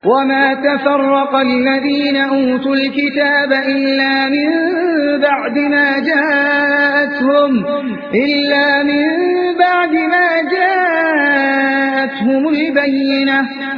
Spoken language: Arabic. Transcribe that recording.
وما تفرق الذين أوتوا الكتاب إلا من بعد ما جاءتهم البينة